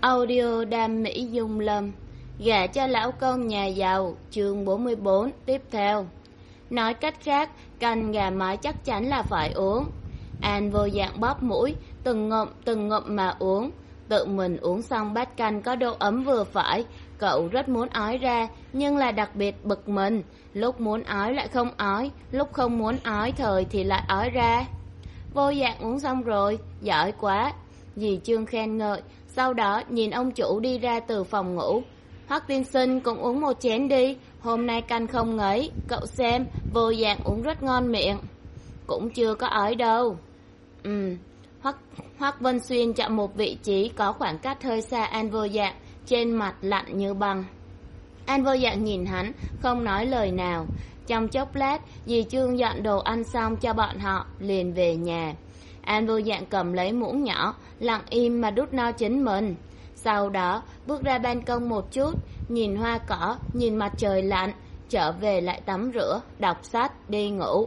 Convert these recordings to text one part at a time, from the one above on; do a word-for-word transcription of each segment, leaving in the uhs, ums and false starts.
Audio Đam Mỹ Dung Lâm, gả cho lão công nhà giàu, chương bốn mươi bốn tiếp theo. Nói cách khác, canh gà mái chắc chắn là phải uống. An vô dạng bóp mũi, từng ngụm từng ngụm mà uống. Tự mình uống xong bát canh có độ ấm vừa phải, cậu rất muốn ói ra, nhưng là đặc biệt bực mình. Lúc muốn ói lại không ói, lúc không muốn ói thời thì lại ói ra. Vô dạng uống xong rồi, giỏi quá. Dì Trương khen ngợi, sau đó nhìn ông chủ đi ra từ phòng ngủ. Hoắc tiên sinh cũng uống một chén đi, hôm nay canh không ngấy, cậu xem, vô dạng uống rất ngon miệng. Cũng chưa có ói đâu. Ừ, Hoắc Hoắc Vân Xuyên chọn một vị trí có khoảng cách hơi xa An vô dạng, trên mặt lạnh như băng. An vô dạng nhìn hắn, không nói lời nào. Trong chốc lát, dì Trương dọn đồ ăn xong cho bọn họ, liền về nhà. An vô dạng cầm lấy muỗng nhỏ, lặng im mà đút no chính mình. Sau đó, bước ra ban công một chút, nhìn hoa cỏ, nhìn mặt trời lặn, trở về lại tắm rửa, đọc sách, đi ngủ.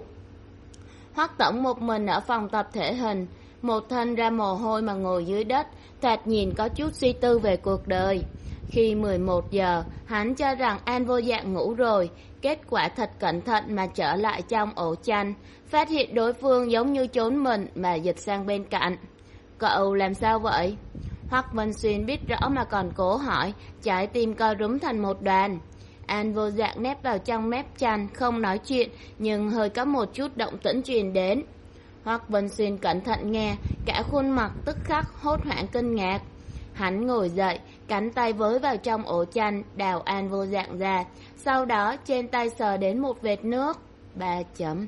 Hoắc tổng một mình ở phòng tập thể hình, một thân ra mồ hôi mà ngồi dưới đất, thoạt nhìn có chút suy tư về cuộc đời. Khi mười một giờ, hắn cho rằng An vô dạng ngủ rồi, kết quả thật cẩn thận mà trở lại trong ổ chăn, phát hiện đối phương giống như trốn mình mà dịch sang bên cạnh. Cậu làm sao vậy? Hoắc Vân Xuyên biết rõ mà còn cố hỏi, trái tim co rúm thành một đoàn. An vô dạng nép vào trong mép chăn, không nói chuyện, nhưng hơi có một chút động tĩnh truyền đến. Hoắc Vân Xuyên cẩn thận nghe, cả khuôn mặt tức khắc hốt hoảng kinh ngạc. Hắn ngồi dậy, cánh tay với vào trong ổ chăn, đào An vô dạng ra, sau đó trên tay sờ đến một vệt nước. Ba chấm.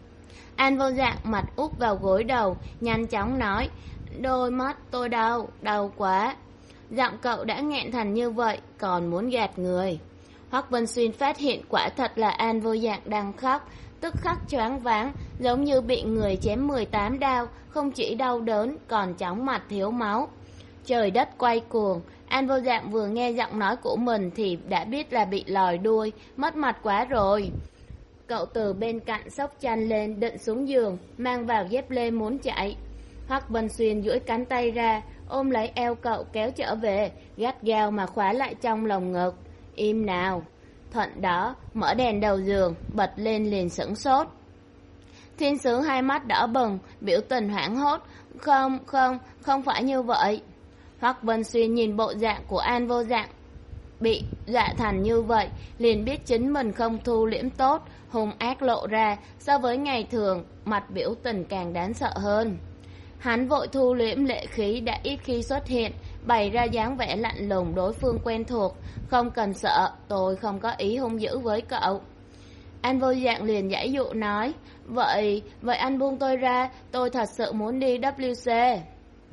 An vô dạng mặt úp vào gối đầu, nhanh chóng nói, đôi mắt tôi đau, đau quá. Giọng cậu đã nghẹn thành như vậy, còn muốn gạt người. Hoắc Vân Xuyên phát hiện quả thật là An vô dạng đang khóc, tức khắc choáng váng, giống như bị người chém mười tám đao, không chỉ đau đớn, còn chóng mặt thiếu máu. Trời đất quay cuồng, An vô dạng vừa nghe giọng nói của mình thì đã biết là bị lòi đuôi, mất mặt quá rồi. Cậu từ bên cạnh xốc chăn lên, định xuống giường, mang vào dép lê muốn chạy. Hoắc Vân Xuyên duỗi cánh tay ra, ôm lấy eo cậu kéo trở về, gắt gao mà khóa lại trong lồng ngực. Im nào. Thuận đó, mở đèn đầu giường, bật lên liền sửng sốt. Thiên sứ hai mắt đỏ bừng, biểu tình hoảng hốt. Không, không, không phải như vậy. Hoắc Vân Xuyên nhìn bộ dạng của An vô dạng bị dọa thành như vậy, liền biết chính mình không thu liễm tốt, hung ác lộ ra, so với ngày thường, mặt biểu tình càng đáng sợ hơn. Hắn vội thu liễm lệ khí đã ít khi xuất hiện, bày ra dáng vẻ lạnh lùng đối phương quen thuộc, không cần sợ, tôi không có ý hung dữ với cậu. An vô dạng liền giãy dụ nói, vậy, vậy anh buông tôi ra, tôi thật sự muốn đi W C.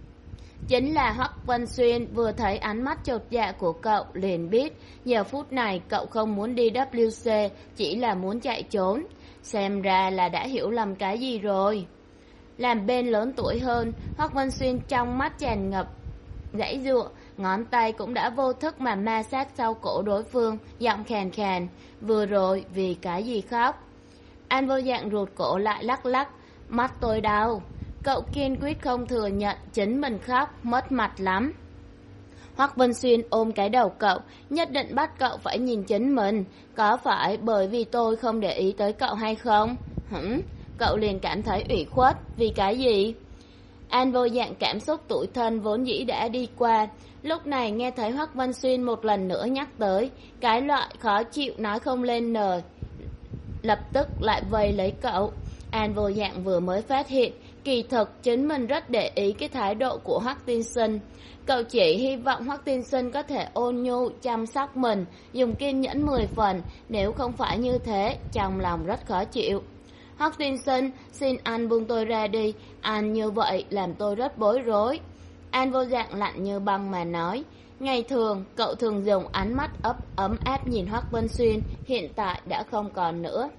Chính là Hoắc Vân Xuyên vừa thấy ánh mắt chột dạ của cậu liền biết, giờ phút này cậu không muốn đi W C, chỉ là muốn chạy trốn. Xem ra là đã hiểu lầm cái gì rồi. Làm bên lớn tuổi hơn, Hoắc Vân Xuyên trong mắt tràn ngập giãy giụa, ngón tay cũng đã vô thức mà ma sát sau cổ đối phương, giọng khàn khàn, vừa rồi vì cái gì khóc? An vô dạng rụt cổ lại lắc lắc, mắt tôi đau. Cậu kiên quyết không thừa nhận chính mình khóc, mất mặt lắm. Hoắc Vân Xuyên ôm cái đầu cậu, nhất định bắt cậu phải nhìn chính mình, có phải bởi vì tôi không để ý tới cậu hay không? Hửm, cậu liền cảm thấy ủy khuất, vì cái gì? An vô dạng cảm xúc tủi thân vốn dĩ đã đi qua, lúc này nghe thấy Hoắc Vân Xuyên một lần nữa nhắc tới, cái loại khó chịu nói không lên lời, lập tức lại vây lấy cậu. An vô dạng vừa mới phát hiện, kỳ thực chính mình rất để ý cái thái độ của Hoắc tiên sinh. Cậu chỉ hy vọng Hoắc tiên sinh có thể ôn nhu chăm sóc mình, dùng kiên nhẫn mười phần, nếu không phải như thế, trong lòng rất khó chịu. Hoắc tiên sinh, xin anh buông tôi ra đi, anh như vậy làm tôi rất bối rối. An vô dạng lạnh như băng mà nói, ngày thường cậu thường dùng ánh mắt ấp ấm áp nhìn Hoắc Vân Xuyên, hiện tại đã không còn nữa.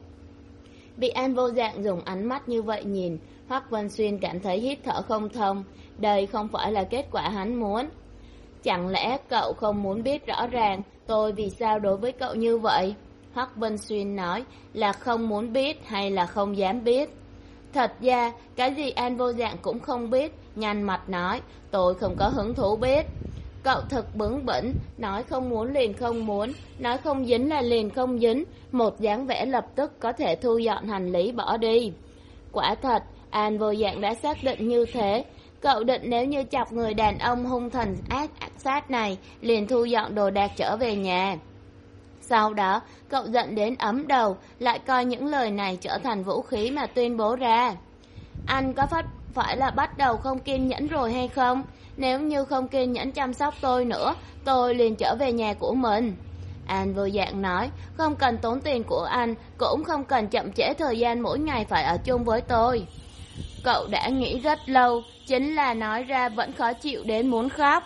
Bị An vô dạng dùng ánh mắt như vậy nhìn, Hoắc Vân Xuyên cảm thấy hít thở không thông, đây không phải là kết quả hắn muốn. Chẳng lẽ cậu không muốn biết rõ ràng tôi vì sao đối với cậu như vậy? Hoắc Vân Xuyên nói là không muốn biết hay là không dám biết. Thật ra, cái gì An vô dạng cũng không biết, nhăn mặt nói, tôi không có hứng thú biết. Cậu thật bướng bỉnh, nói không muốn liền không muốn, nói không dính là liền không dính, một dáng vẻ lập tức có thể thu dọn hành lý bỏ đi. Quả thật, An vô dạng đã xác định như thế. Cậu định nếu như chọc người đàn ông hung thần ác sát này, liền thu dọn đồ đạc trở về nhà. Sau đó, cậu giận đến ấm đầu, lại coi những lời này trở thành vũ khí mà tuyên bố ra. Anh có phát phải là bắt đầu không kiên nhẫn rồi hay không? Nếu như không kiên nhẫn chăm sóc tôi nữa, tôi liền trở về nhà của mình. An vô dạng nói, không cần tốn tiền của anh, cũng không cần chậm trễ thời gian mỗi ngày phải ở chung với tôi. Cậu đã nghĩ rất lâu, chính là nói ra vẫn khó chịu đến muốn khóc.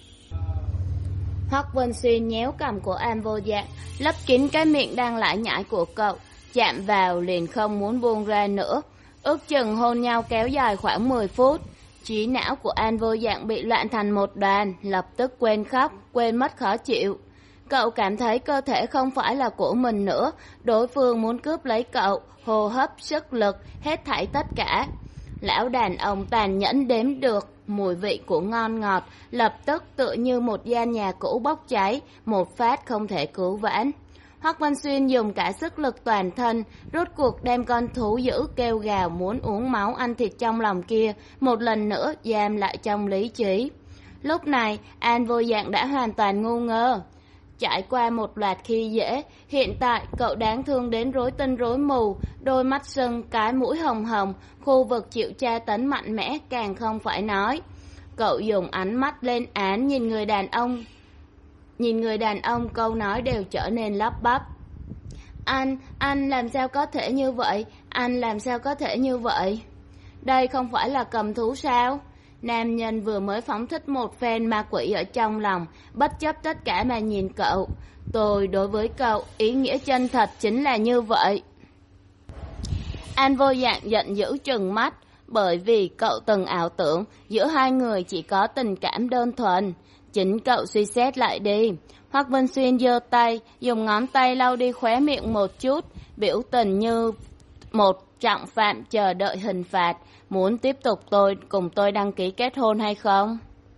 Hoắc Vân Xuyên nhéo cằm của An vô dạng, lấp kín cái miệng đang lải nhải của cậu, chạm vào liền không muốn buông ra nữa. Ước chừng hôn nhau kéo dài khoảng mười phút. Trí não của An vô dạng bị loạn thành một đoàn, lập tức quên khóc, quên mất khó chịu. Cậu cảm thấy cơ thể không phải là của mình nữa, đối phương muốn cướp lấy cậu, hô hấp, sức lực, hết thảy tất cả. Lão đàn ông tàn nhẫn đếm được mùi vị của ngon ngọt, lập tức tựa như một gian nhà cũ bốc cháy, một phát không thể cứu vãn. Hoắc Văn Xuyên dùng cả sức lực toàn thân, rốt cuộc đem con thú dữ kêu gào muốn uống máu ăn thịt trong lòng kia, một lần nữa giam lại trong lý trí. Lúc này, An vô dạng đã hoàn toàn ngu ngơ. Trải qua một loạt khi dễ, hiện tại cậu đáng thương đến rối tinh rối mù, đôi mắt sưng, cái mũi hồng hồng, khu vực chịu tra tấn mạnh mẽ càng không phải nói. Cậu dùng ánh mắt lên án nhìn người đàn ông. Nhìn người đàn ông câu nói đều trở nên lắp bắp. Anh, anh làm sao có thể như vậy? Anh làm sao có thể như vậy? Đây không phải là cầm thú sao? Nam nhân vừa mới phóng thích một phen ma quỷ ở trong lòng, bất chấp tất cả mà nhìn cậu. Tôi đối với cậu, ý nghĩa chân thật chính là như vậy. An vô dạng giận dữ trừng mắt, bởi vì cậu từng ảo tưởng giữa hai người chỉ có tình cảm đơn thuần. Chính cậu suy xét lại đi. Hoắc Vân Xuyên giơ tay, dùng ngón tay lau đi khóe miệng một chút, biểu tình như một trọng phạm chờ đợi hình phạt. Muốn tiếp tục tôi cùng tôi đăng ký kết hôn hay không?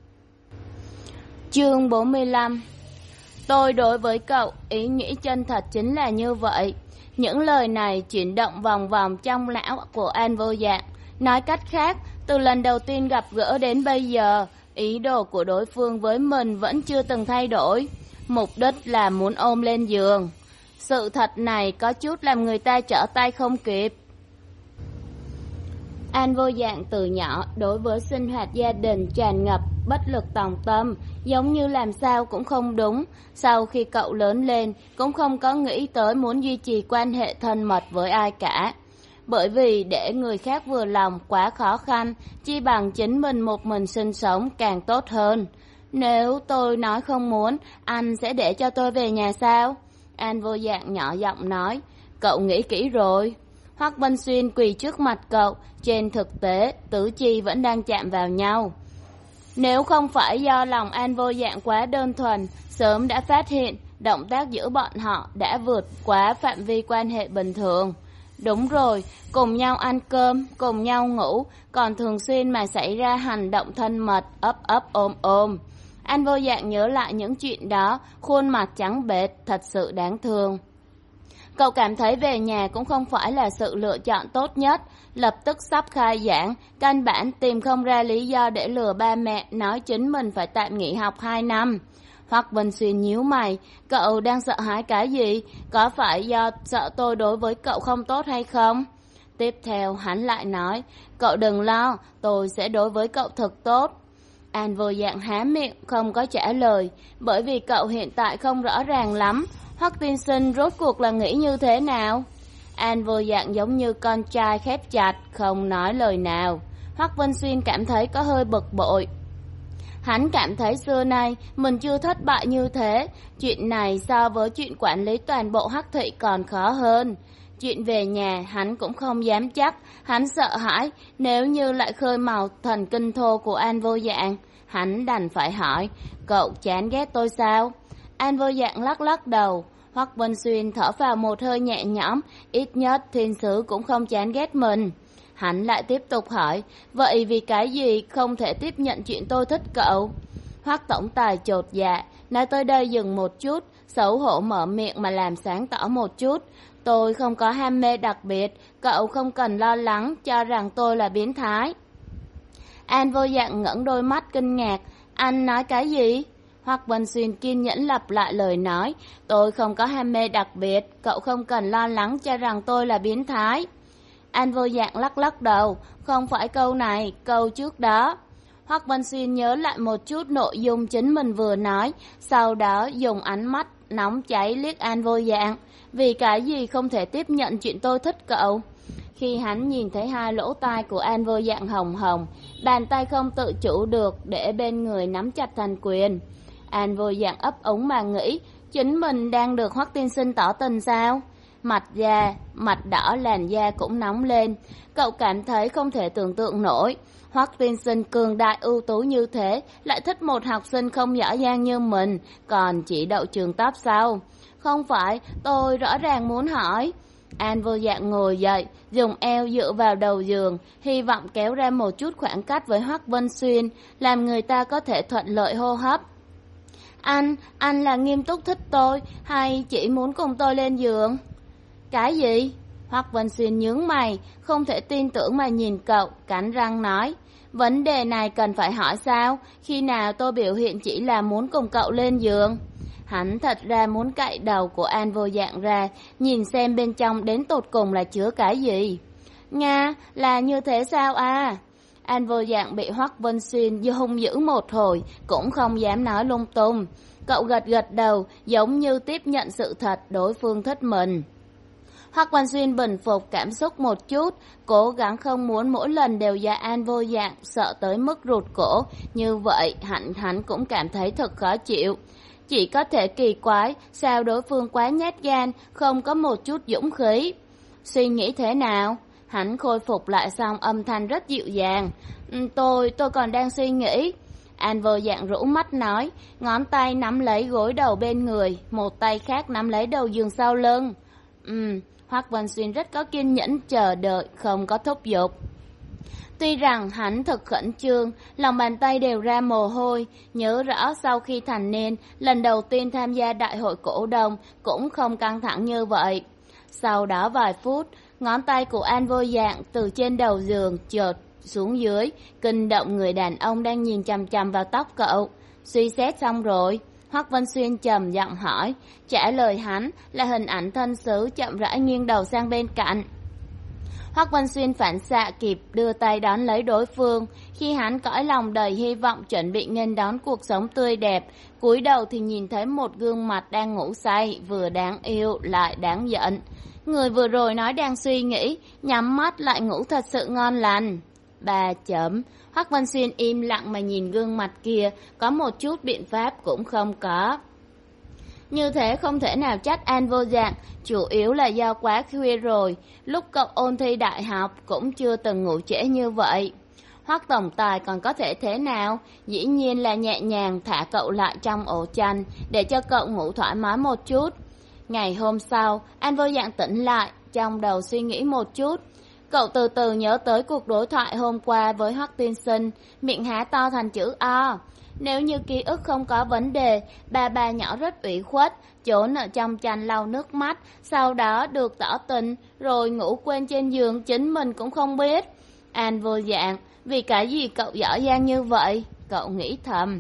Chương bốn mươi lăm. Tôi đối với cậu, ý nghĩ chân thật chính là như vậy. Những lời này chuyển động vòng vòng trong não của An vô dạng. Nói cách khác, từ lần đầu tiên gặp gỡ đến bây giờ, ý đồ của đối phương với mình vẫn chưa từng thay đổi. Mục đích là muốn ôm lên giường. Sự thật này có chút làm người ta trở tay không kịp. An vô dạng từ nhỏ đối với sinh hoạt gia đình tràn ngập bất lực tòng tâm, giống như làm sao cũng không đúng. Sau khi cậu lớn lên, cũng không có nghĩ tới muốn duy trì quan hệ thân mật với ai cả. Bởi vì để người khác vừa lòng quá khó khăn, chi bằng chính mình một mình sinh sống càng tốt hơn. Nếu tôi nói không muốn, anh sẽ để cho tôi về nhà sao? An vô dạng nhỏ giọng nói. Cậu nghĩ kỹ rồi. Hoắc Vân Xuyên quỳ trước mặt cậu, trên thực tế, tứ chi vẫn đang chạm vào nhau. Nếu không phải do lòng An vô dạng quá đơn thuần, sớm đã phát hiện động tác giữa bọn họ đã vượt quá phạm vi quan hệ bình thường. Đúng rồi, cùng nhau ăn cơm, cùng nhau ngủ, còn thường xuyên mà xảy ra hành động thân mật, ấp ấp ôm ôm. An vô dạng nhớ lại những chuyện đó, khuôn mặt trắng bệch, thật sự đáng thương. Cậu cảm thấy về nhà cũng không phải là sự lựa chọn tốt nhất, lập tức sắp khai giảng, căn bản tìm không ra lý do để lừa ba mẹ nói chính mình phải tạm nghỉ học hai năm. Hoắc Vân Xuyên nhíu mày, cậu đang sợ hãi cái gì? Có phải do sợ tôi đối với cậu không tốt hay không? Tiếp theo hắn lại nói, cậu đừng lo, tôi sẽ đối với cậu thật tốt. An vô dạng há miệng không có trả lời, bởi vì cậu hiện tại không rõ ràng lắm. Hoắc tiên sinh rốt cuộc là nghĩ như thế nào? An vô dạng giống như con trai khép chặt, không nói lời nào. Hoắc Vân Xuyên cảm thấy có hơi bực bội. Hắn cảm thấy xưa nay mình chưa thất bại như thế. Chuyện này so với chuyện quản lý toàn bộ Hắc Thị còn khó hơn. Chuyện về nhà hắn cũng không dám chắc. Hắn sợ hãi nếu như lại khơi mào thần kinh thô của An vô dạng. Hắn đành phải hỏi, cậu chán ghét tôi sao? An vô dạng lắc lắc đầu. Hoắc Vân Xuyên thở vào một hơi nhẹ nhõm, ít nhất thiên sứ cũng không chán ghét mình. Hắn lại tiếp tục hỏi, vậy vì cái gì không thể tiếp nhận chuyện tôi thích cậu? Hoắc tổng tài chột dạ, nói tới đây dừng một chút, xấu hổ mở miệng mà làm sáng tỏ một chút. Tôi không có ham mê đặc biệt, cậu không cần lo lắng cho rằng tôi là biến thái. An Vô Dạng ngẩng đôi mắt kinh ngạc, anh nói cái gì? Hoắc Vân Xuyên kiên nhẫn lặp lại lời nói, tôi không có ham mê đặc biệt, cậu không cần lo lắng cho rằng tôi là biến thái. An Vô Dạng lắc lắc đầu, không phải câu này, câu trước đó. Hoắc Vân Xuyên nhớ lại một chút nội dung chính mình vừa nói, sau đó dùng ánh mắt nóng cháy liếc An Vô Dạng. Vì cái gì không thể tiếp nhận chuyện tôi thích cậu? Khi hắn nhìn thấy hai lỗ tai của An Vô Dạng hồng hồng, bàn tay không tự chủ được để bên người nắm chặt thành quyền. An Vô Dạng ấp úng mà nghĩ, chính mình đang được Hoắc tiên sinh tỏ tình sao? Mặt da, mặt đỏ, làn da cũng nóng lên. Cậu cảm thấy không thể tưởng tượng nổi. Hoắc tiên sinh cường đại ưu tú như thế, lại thích một học sinh không giỏi giang như mình, còn chỉ đậu trường top sao? Không phải, tôi rõ ràng muốn hỏi. An Vô Dạng ngồi dậy, dùng eo dựa vào đầu giường, hy vọng kéo ra một chút khoảng cách với Hoắc Vân Xuyên, làm người ta có thể thuận lợi hô hấp. Anh, anh là nghiêm túc thích tôi, hay chỉ muốn cùng tôi lên giường? Cái gì? Hoắc Vân Xuyên nhướng mày, không thể tin tưởng mà nhìn cậu, cắn răng nói. Vấn đề này cần phải hỏi sao? Khi nào tôi biểu hiện chỉ là muốn cùng cậu lên giường? Hắn thật ra muốn cạy đầu của An Vô Dạng ra, nhìn xem bên trong đến tột cùng là chứa cái gì. Nga, là như thế sao à? An Vô Dạng bị Hoắc Vân Xuyên hung dữ một hồi, cũng không dám nói lung tung. Cậu gật gật đầu, giống như tiếp nhận sự thật đối phương thích mình. Hoắc Vân Xuyên bình phục cảm xúc một chút, cố gắng không muốn mỗi lần đều do An Vô Dạng sợ tới mức rụt cổ, như vậy hẳn hắn cũng cảm thấy thật khó chịu. Chỉ có thể kỳ quái, sao đối phương quá nhát gan, không có một chút dũng khí. Suy nghĩ thế nào? Hắn khôi phục lại xong âm thanh rất dịu dàng. Tôi, tôi còn đang suy nghĩ. An Vô Dạng rũ mắt nói, ngón tay nắm lấy gối đầu bên người, một tay khác nắm lấy đầu giường sau lưng. Ừm, Hoắc Vân Xuyên rất có kiên nhẫn chờ đợi, không có thúc giục. Tuy rằng hắn thật khẩn trương, lòng bàn tay đều ra mồ hôi, nhớ rõ sau khi thành niên, lần đầu tiên tham gia đại hội cổ đông cũng không căng thẳng như vậy. Sau đó vài phút, ngón tay của An Vô Dạng từ trên đầu giường chợt xuống dưới, kinh động người đàn ông đang nhìn chằm chằm vào tóc cậu. Suy xét xong rồi, Hoắc Vân Xuyên trầm giọng hỏi, trả lời hắn là hình ảnh thân sứ chậm rãi nghiêng đầu sang bên cạnh. Hoắc Vân Xuyên phản xạ kịp đưa tay đón lấy đối phương, khi hắn cõi lòng đầy hy vọng chuẩn bị nghênh đón cuộc sống tươi đẹp, cúi đầu thì nhìn thấy một gương mặt đang ngủ say, vừa đáng yêu lại đáng giận. Người vừa rồi nói đang suy nghĩ, nhắm mắt lại ngủ thật sự ngon lành. Ba chấm. Hoắc Vân Xuyên im lặng mà nhìn gương mặt kia, có một chút biện pháp cũng không có. Như thế không thể nào trách An Vô Dạng, chủ yếu là do quá khuya rồi, lúc cậu ôn thi đại học cũng chưa từng ngủ trễ như vậy. Hoắc tổng tài còn có thể thế nào? Dĩ nhiên là nhẹ nhàng thả cậu lại trong ổ chăn, để cho cậu ngủ thoải mái một chút. Ngày hôm sau, An Vô Dạng tỉnh lại, trong đầu suy nghĩ một chút. Cậu từ từ nhớ tới cuộc đối thoại hôm qua với Hoắc tiên sinh, miệng há to thành chữ O. Nếu như ký ức không có vấn đề, bà bà nhỏ rất ủy khuất, trốn ở trong chăn lau nước mắt, sau đó được tỏ tình, rồi ngủ quên trên giường chính mình cũng không biết. An Vô Dạng, vì cái gì cậu giỏi giang như vậy? Cậu nghĩ thầm.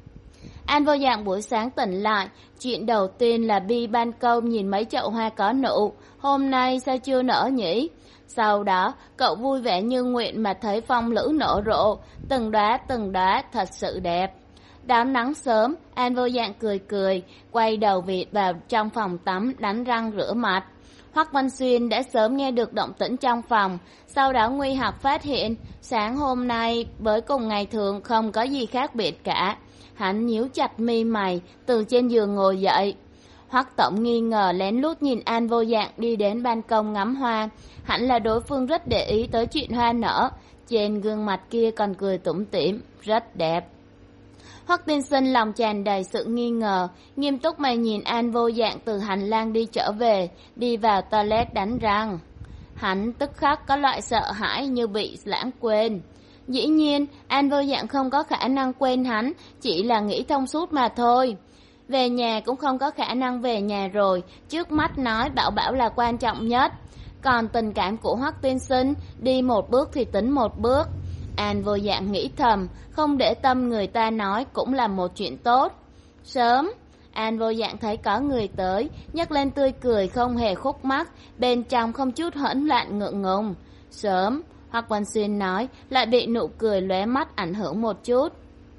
An Vô Dạng buổi sáng tỉnh lại, chuyện đầu tiên là đi ban công nhìn mấy chậu hoa có nụ, hôm nay sao chưa nở nhỉ? Sau đó, cậu vui vẻ như nguyện mà thấy phong lữ nở rộ, từng đóa từng đóa thật sự đẹp. Đón nắng sớm, An Vô Dạng cười cười, quay đầu vịt vào trong phòng tắm đánh răng rửa mặt. Hoắc Vân Xuyên đã sớm nghe được động tĩnh trong phòng, sau đó nguy học phát hiện, sáng hôm nay với cùng ngày thường không có gì khác biệt cả. Hắn nhíu chặt mi mày, từ trên giường ngồi dậy. Hoắc tổng nghi ngờ lén lút nhìn An Vô Dạng đi đến ban công ngắm hoa, hẳn là đối phương rất để ý tới chuyện hoa nở, trên gương mặt kia còn cười tủm tỉm, rất đẹp. Hoắc tiên sinh lòng tràn đầy sự nghi ngờ, nghiêm túc mà nhìn An Vô Dạng từ hành lang đi trở về, đi vào toilet đánh răng. Hắn tức khắc có loại sợ hãi như bị lãng quên. Dĩ nhiên, An Vô Dạng không có khả năng quên hắn, chỉ là nghĩ thông suốt mà thôi. Về nhà cũng không có khả năng về nhà rồi, trước mắt nói Bảo Bảo là quan trọng nhất. Còn tình cảm của Hoắc tiên sinh, đi một bước thì tính một bước. An Vô Dạng nghĩ thầm, không để tâm người ta nói cũng là một chuyện tốt. Sớm, An Vô Dạng thấy có người tới, nhấc lên tươi cười không hề khúc mắc, bên trong không chút hỗn loạn ngượng ngùng. Sớm, Hoắc Văn Xuyên nói, lại bị nụ cười lóe mắt ảnh hưởng một chút.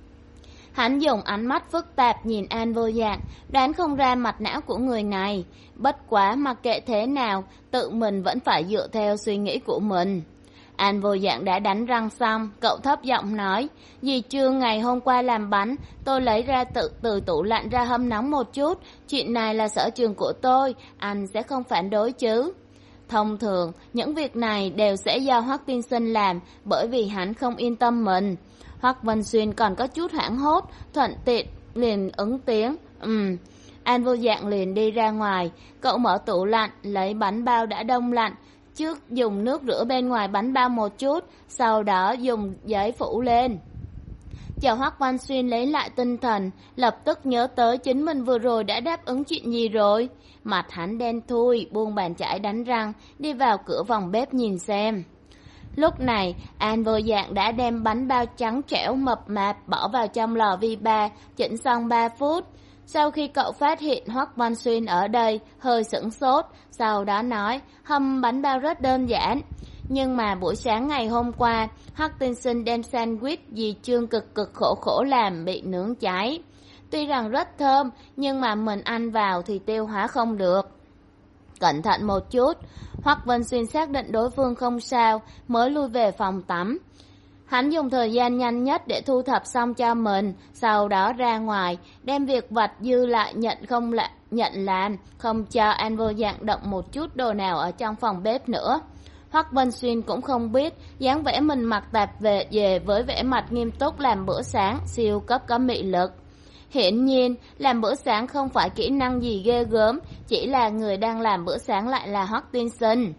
Hắn dùng ánh mắt phức tạp nhìn An Vô Dạng, đoán không ra mặt não của người này. Bất quá mặc kệ thế nào, tự mình vẫn phải dựa theo suy nghĩ của mình. An Vô Dạng đã đánh răng xong, cậu thấp giọng nói, dì Trương ngày hôm qua làm bánh, tôi lấy ra tự từ tủ lạnh ra hâm nóng một chút, chuyện này là sở trường của tôi, anh sẽ không phản đối chứ. Thông thường, những việc này đều sẽ do Hoắc tiên sinh làm, bởi vì hắn không yên tâm mình. Hoắc Vân Xuyên còn có chút hoảng hốt, thuận tiện liền ứng tiếng, ừm. An Vô Dạng liền đi ra ngoài, cậu mở tủ lạnh, lấy bánh bao đã đông lạnh, trước dùng nước rửa bên ngoài bánh bao một chút, sau đó dùng giấy phủ lên. Chờ Hoắc Văn Xuyên lấy lại tinh thần, lập tức nhớ tới chính mình vừa rồi đã đáp ứng chuyện gì rồi. Mặt hắn đen thui, buông bàn chải đánh răng, đi vào cửa phòng bếp nhìn xem. Lúc này, An Vô Dạng đã đem bánh bao trắng trẻo mập mạp bỏ vào trong lò vi ba, chỉnh xong ba phút. Sau khi cậu phát hiện Hoắc Văn Xuyên ở đây, hơi sửng sốt, sau đó nói, hâm bánh bao rất đơn giản. Nhưng mà buổi sáng ngày hôm qua, Hoắc tiên sinh đem sandwich dì Trương cực cực khổ khổ làm bị nướng cháy. Tuy rằng rất thơm, nhưng mà mình ăn vào thì tiêu hóa không được. Cẩn thận một chút, Hoắc Vân Xuyên xác định đối phương không sao, mới lui về phòng tắm. Hắn dùng thời gian nhanh nhất để thu thập xong cho mình, sau đó ra ngoài, đem việc vặt dư lại nhận không lại nhận làm, không cho An Vô Dạng động một chút đồ nào ở trong phòng bếp nữa. Hoắc Vân Xuyên cũng không biết, dáng vẻ mình mặc tạp về về với vẻ mặt nghiêm túc làm bữa sáng, siêu cấp có mị lực. Hiển nhiên, làm bữa sáng không phải kỹ năng gì ghê gớm, chỉ là người đang làm bữa sáng lại là Hoắc tiên sinh.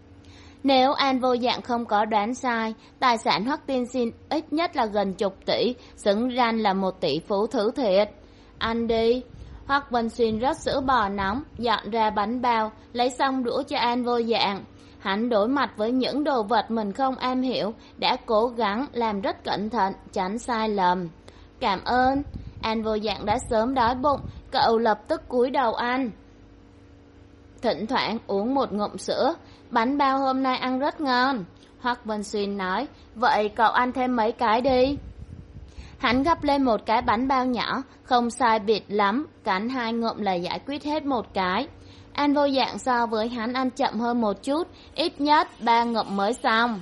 Nếu An Vô Dạng không có đoán sai, tài sản Hoắc tiên sinh ít nhất là gần chục tỷ, xứng danh là một tỷ phú thứ thiệt. Ăn đi. Hoắc Vân Xuyên rót sữa bò nóng, dọn ra bánh bao, lấy xong đũa cho An Vô Dạng. Hắn đối mặt với những đồ vật mình không am hiểu, đã cố gắng làm rất cẩn thận, tránh sai lầm. Cảm ơn. An Vô Dạng đã sớm đói bụng, cậu lập tức cúi đầu ăn. Thỉnh thoảng uống một ngụm sữa, bánh bao hôm nay ăn rất ngon. Hoắc Vân Xuyên nói, vậy cậu ăn thêm mấy cái đi. Hắn gắp lên một cái bánh bao nhỏ, không sai biệt lắm, cắn hai ngụm là giải quyết hết một cái. An Vô Dạng so với hắn ăn chậm hơn một chút, ít nhất ba ngụm mới xong.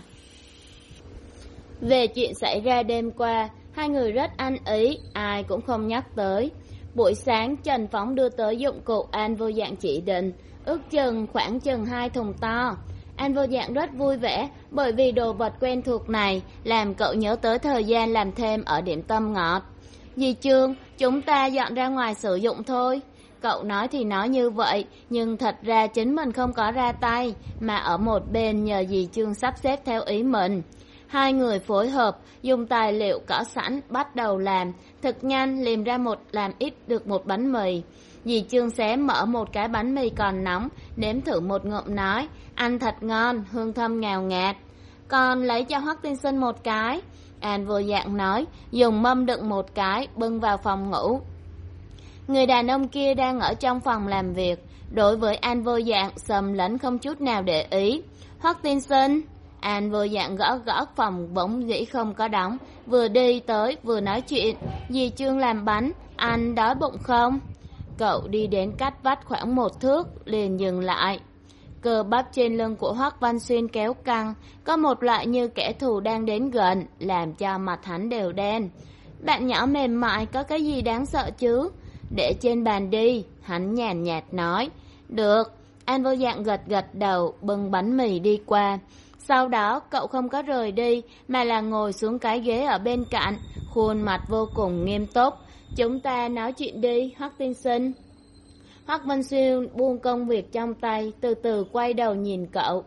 Về chuyện xảy ra đêm qua, hai người rất ăn ý, ai cũng không nhắc tới. Buổi sáng Trần Phóng đưa tới dụng cụ An Vô Dạng chỉ định, ước chừng khoảng chừng hai thùng to. An Vô Dạng rất vui vẻ, bởi vì đồ vật quen thuộc này làm cậu nhớ tới thời gian làm thêm ở điểm tâm ngọt. Dì Trương, chúng ta dọn ra ngoài sử dụng thôi. Cậu nói thì nói như vậy, nhưng thật ra chính mình không có ra tay, mà ở một bên nhờ dì Trương sắp xếp theo ý mình. Hai người phối hợp, dùng tài liệu có sẵn, bắt đầu làm, thật nhanh liềm ra một làm ít được một bánh mì. Dì Trương xé mở một cái bánh mì còn nóng, nếm thử một ngụm nói, ăn thật ngon, hương thơm ngào ngạt. Còn lấy cho Hoắc tiên sinh một cái. An Vô Dạng nói, dùng mâm đựng một cái, bưng vào phòng ngủ. Người đàn ông kia đang ở trong phòng làm việc, đối với An Vô Dạng sầm lẫn không chút nào để ý. Hoắc tiên sinh. An Vô Dạng gõ gõ phòng bỗng dĩ không có đóng, vừa đi tới vừa nói chuyện, dì Trương làm bánh, anh đói bụng không? Cậu đi đến cách vách khoảng một thước, liền dừng lại. Cơ bắp trên lưng của Hoắc Văn Xuyên kéo căng, có một loại như kẻ thù đang đến gần, làm cho mặt hắn đều đen. Bạn nhỏ mềm mại có cái gì đáng sợ chứ? Để trên bàn đi, hắn nhàn nhạt nói. Được. An Vô Dạng gật gật đầu, bưng bánh mì đi qua. Sau đó cậu không có rời đi, mà là ngồi xuống cái ghế ở bên cạnh, khuôn mặt vô cùng nghiêm túc. Chúng ta nói chuyện đi, Hoắc tiên sinh. Hoắc Văn Xuyên buông công việc trong tay, từ từ quay đầu nhìn cậu.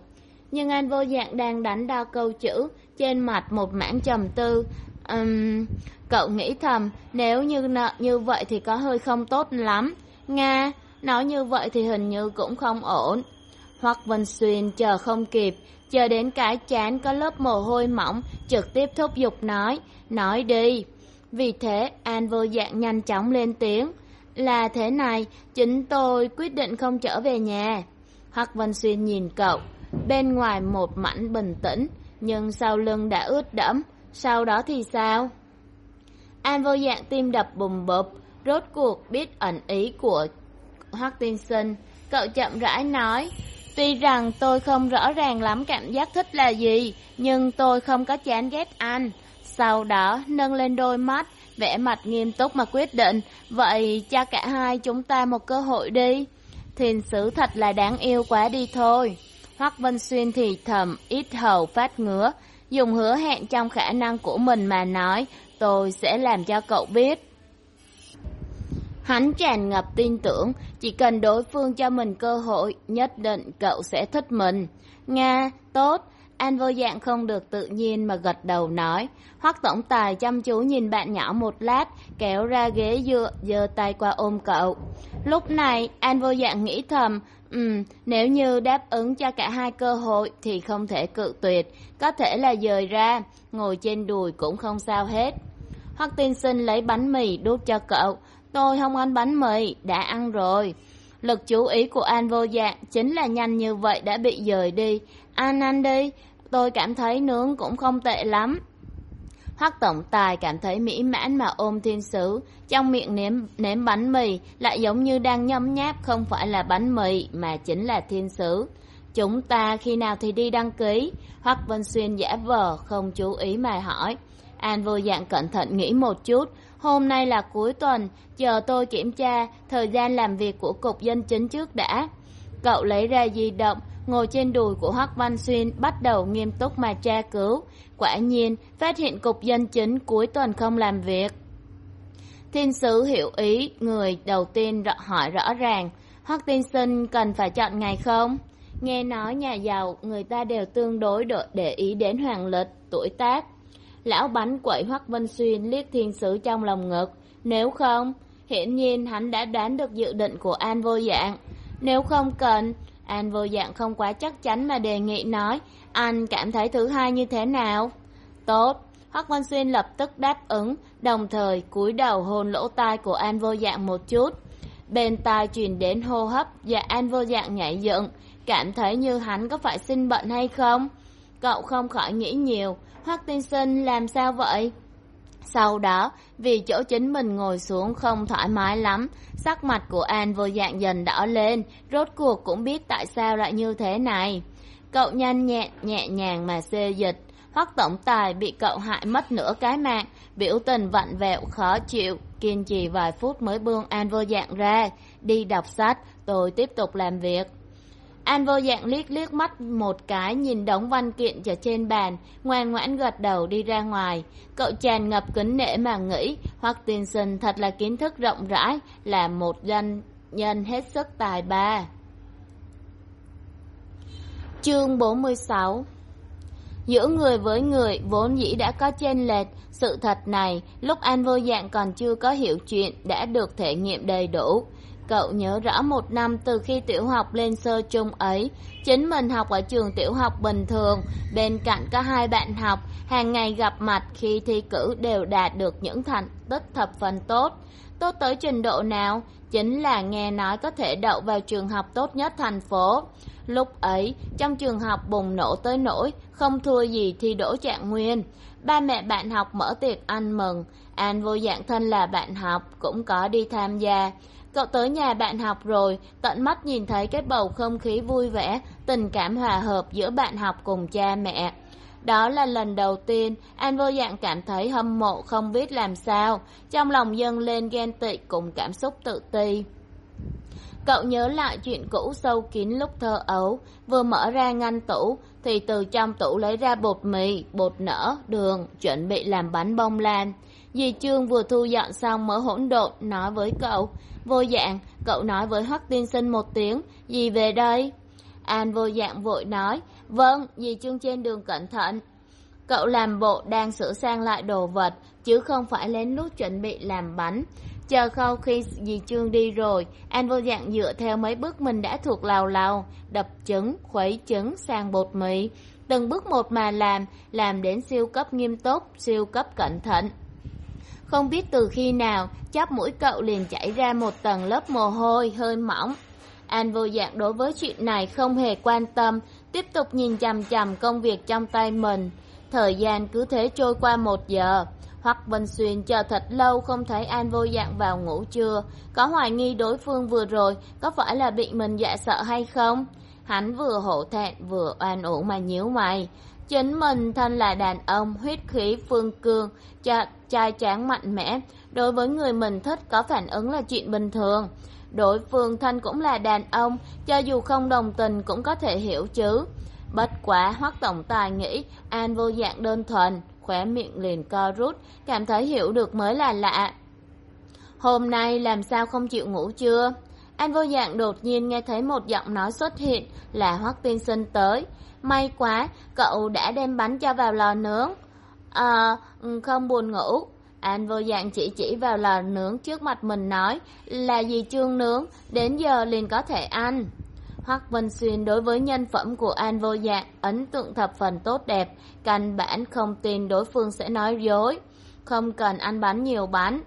Nhưng An Vô Dạng đang đánh đo câu chữ, trên mặt một mảng trầm tư. Um, cậu nghĩ thầm, nếu như nợ như vậy thì có hơi không tốt lắm. Nga, nói như vậy thì hình như cũng không ổn. Hoắc Vân Xuyên chờ không kịp, chờ đến cái trán có lớp mồ hôi mỏng, trực tiếp thúc giục nói, nói đi. Vì thế, An Vô Dạng nhanh chóng lên tiếng, là thế này, chính tôi quyết định không trở về nhà. Hoắc Vân Xuyên nhìn cậu, bên ngoài một mảnh bình tĩnh, nhưng sau lưng đã ướt đẫm, sau đó thì sao? An Vô Dạng tim đập bùm bụp, rốt cuộc biết ẩn ý của Hoắc Tiên Sinh. Cậu chậm rãi nói, tuy rằng tôi không rõ ràng lắm cảm giác thích là gì, nhưng tôi không có chán ghét anh. Sau đó nâng lên đôi mắt, vẻ mặt nghiêm túc mà quyết định, vậy cho cả hai chúng ta một cơ hội đi. Thiên sứ thật là đáng yêu quá đi thôi. Hoắc Vân Xuyên thì thầm, ít hầu phát ngứa, dùng hứa hẹn trong khả năng của mình mà nói, tôi sẽ làm cho cậu biết. Hắn tràn ngập tin tưởng, chỉ cần đối phương cho mình cơ hội, nhất định cậu sẽ thích mình. Nga, tốt. An Vô Dạng không được tự nhiên mà gật đầu nói. Hoắc tổng tài chăm chú nhìn bạn nhỏ một lát, kéo ra ghế dựa, giơ tay qua ôm cậu. Lúc này, An Vô Dạng nghĩ thầm, ừm, nếu như đáp ứng cho cả hai cơ hội thì không thể cự tuyệt, có thể là dời ra, ngồi trên đùi cũng không sao hết. Hoắc Tiên Sinh lấy bánh mì đút cho cậu. Tôi không ăn bánh mì, đã ăn rồi. Lực chú ý của An Vô Dạng chính là nhanh như vậy đã bị dời đi. Ăn ăn đi, tôi cảm thấy nướng cũng không tệ lắm. Hoắc tổng tài cảm thấy mỹ mãn mà ôm thiên sứ, trong miệng nếm, nếm bánh mì lại giống như đang nhấm nháp không phải là bánh mì mà chính là thiên sứ. Chúng ta khi nào thì đi đăng ký? Hoắc Vân Xuyên giả vờ không chú ý mà hỏi. An Vô Dạng cẩn thận nghĩ một chút, hôm nay là cuối tuần, chờ tôi kiểm tra thời gian làm việc của cục dân chính trước đã. Cậu lấy ra di động, ngồi trên đùi của Hoắc Văn Xuyên bắt đầu nghiêm túc mà tra cứu. Quả nhiên, phát hiện cục dân chính cuối tuần không làm việc. Thiên sứ hiểu ý, người đầu tiên rõ, hỏi rõ ràng, Hoắc tiên sinh cần phải chọn ngày không? Nghe nói nhà giàu, người ta đều tương đối độ để ý đến hoàng lịch, tuổi tác. Lão bánh quậy Hoắc Vân Xuyên liếc thiên sứ trong lòng ngực. Nếu không, hiển nhiên hắn đã đoán được dự định của An Vô Dạng. Nếu không cần, An Vô Dạng không quá chắc chắn mà đề nghị nói, anh cảm thấy thứ hai như thế nào? Tốt, Hoắc Vân Xuyên lập tức đáp ứng, đồng thời cúi đầu hôn lỗ tai của An Vô Dạng một chút. Bên tai truyền đến hô hấp và An Vô Dạng nhảy dựng, cảm thấy như hắn có phải sinh bệnh hay không? Cậu không khỏi nghĩ nhiều, Hoắc tiên sinh làm sao vậy? Sau đó, vì chỗ chính mình ngồi xuống không thoải mái lắm, sắc mặt của An Vô Dạng dần đỏ lên, rốt cuộc cũng biết tại sao lại như thế này. Cậu nhanh nhẹn, nhẹ nhàng mà xê dịch, Hoắc tổng tài bị cậu hại mất nửa cái mạng, biểu tình vặn vẹo khó chịu, kiên trì vài phút mới buông An Vô Dạng ra, đi đọc sách, tôi tiếp tục làm việc. An Vô Dạng liếc liếc mắt một cái nhìn đống văn kiện ở trên bàn, ngoan ngoãn gật đầu đi ra ngoài. Cậu tràn ngập kính nể mà nghĩ, Hoắc tiên sinh thật là kiến thức rộng rãi, là một doanh nhân hết sức tài ba. Chương bốn mươi sáu. Giữa người với người vốn dĩ đã có chênh lệch, sự thật này lúc An Vô Dạng còn chưa có hiểu chuyện đã được thể nghiệm đầy đủ. Cậu nhớ rõ một năm từ khi tiểu học lên sơ trung ấy, chính mình học ở trường tiểu học bình thường, bên cạnh có hai bạn học, hàng ngày gặp mặt khi thi cử đều đạt được những thành tích thập phần tốt. Tốt tới trình độ nào? Chính là nghe nói có thể đậu vào trường học tốt nhất thành phố. Lúc ấy, trong trường học bùng nổ tới nỗi, không thua gì thi đỗ trạng nguyên. Ba mẹ bạn học mở tiệc ăn mừng, An Vô Dạng thân là bạn học, cũng có đi tham gia. Cậu tới nhà bạn học rồi, tận mắt nhìn thấy cái bầu không khí vui vẻ, tình cảm hòa hợp giữa bạn học cùng cha mẹ. Đó là lần đầu tiên An Vô Dạng cảm thấy hâm mộ không biết làm sao, trong lòng dâng lên ghen tị cùng cảm xúc tự ti. Cậu nhớ lại chuyện cũ sâu kín lúc thơ ấu, vừa mở ra ngăn tủ thì từ trong tủ lấy ra bột mì, bột nở, đường, chuẩn bị làm bánh bông lan. Dì Trương vừa thu dọn xong mớ hỗn độn nói với cậu, Vô Dạng, cậu nói với Hoắc tiên sinh một tiếng, dì về đây. An Vô Dạng vội nói, Vâng, dì Trương trên đường cẩn thận. Cậu làm bộ đang sửa sang lại đồ vật, chứ không phải lén lút chuẩn bị làm bánh. Chờ sau khi dì Trương đi rồi, An vô dạng dựa theo mấy bước mình đã thuộc lào lào, đập trứng, khuấy trứng sang bột mì. Từng bước một mà làm, làm đến siêu cấp nghiêm túc, siêu cấp cẩn thận. Không biết từ khi nào, chóp mũi cậu liền chảy ra một tầng lớp mồ hôi hơi mỏng. An vô dạng đối với chuyện này không hề quan tâm, tiếp tục nhìn chằm chằm công việc trong tay mình. Thời gian cứ thế trôi qua một giờ. Hoắc Vân Xuyên chờ thật lâu không thấy An vô dạng vào ngủ trưa, có hoài nghi đối phương vừa rồi có phải là bị mình dọa sợ hay không. Hắn vừa hổ thẹn vừa oan uổng mà nhíu mày. Chính mình thân là đàn ông, huyết khí phương cương, trai tráng mạnh mẽ, đối với người mình thích có phản ứng là chuyện bình thường. Đối phương thân cũng là đàn ông, cho dù không đồng tình cũng có thể hiểu chứ. Bất quá Hoắc tổng tài nghĩ An vô dạng đơn thuần, khóe miệng liền co rút, cảm thấy hiểu được mới là lạ. Hôm nay làm sao không chịu ngủ chưa? An vô dạng đột nhiên nghe thấy một giọng nói xuất hiện, là Hoắc tiên sinh tới. May quá, cậu đã đem bánh cho vào lò nướng. À, không buồn ngủ. An vô dạng chỉ chỉ vào lò nướng trước mặt mình nói, là dì Trương nướng, đến giờ liền có thể ăn. Hoắc Vân Xuyên đối với nhân phẩm của An vô dạng ấn tượng thập phần tốt đẹp, căn bản không tin đối phương sẽ nói dối. Không cần ăn bánh nhiều bánh.